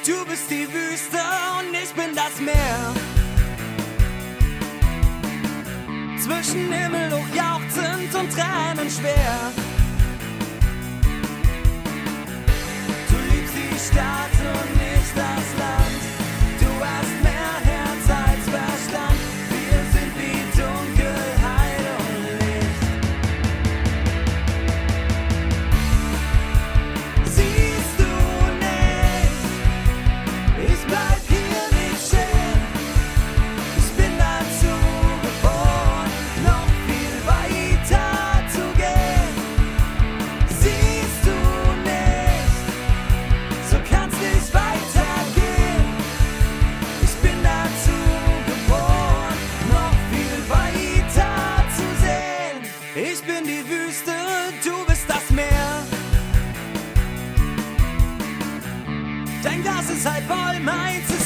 Du bist die Wüste und ich bin das Meer. Zwischen Himmel hoch jauchzend und Tränen schwer. Du liebst die Stadt und nicht das Land. Du hast mehr Herz als Verstand. Wir sind wie Dunkelheit und Licht. Siehst du nicht? Ich bleib hier nicht stehen. Ich bin dazu geboren, noch viel weiter zu gehen. Siehst du nicht? So kann's nicht weitergehen. Ich bin dazu geboren, noch viel weiter zu sehen. Ich bin die Wüste, du bist das Meer. Dein Glas ist halb voll, meins ist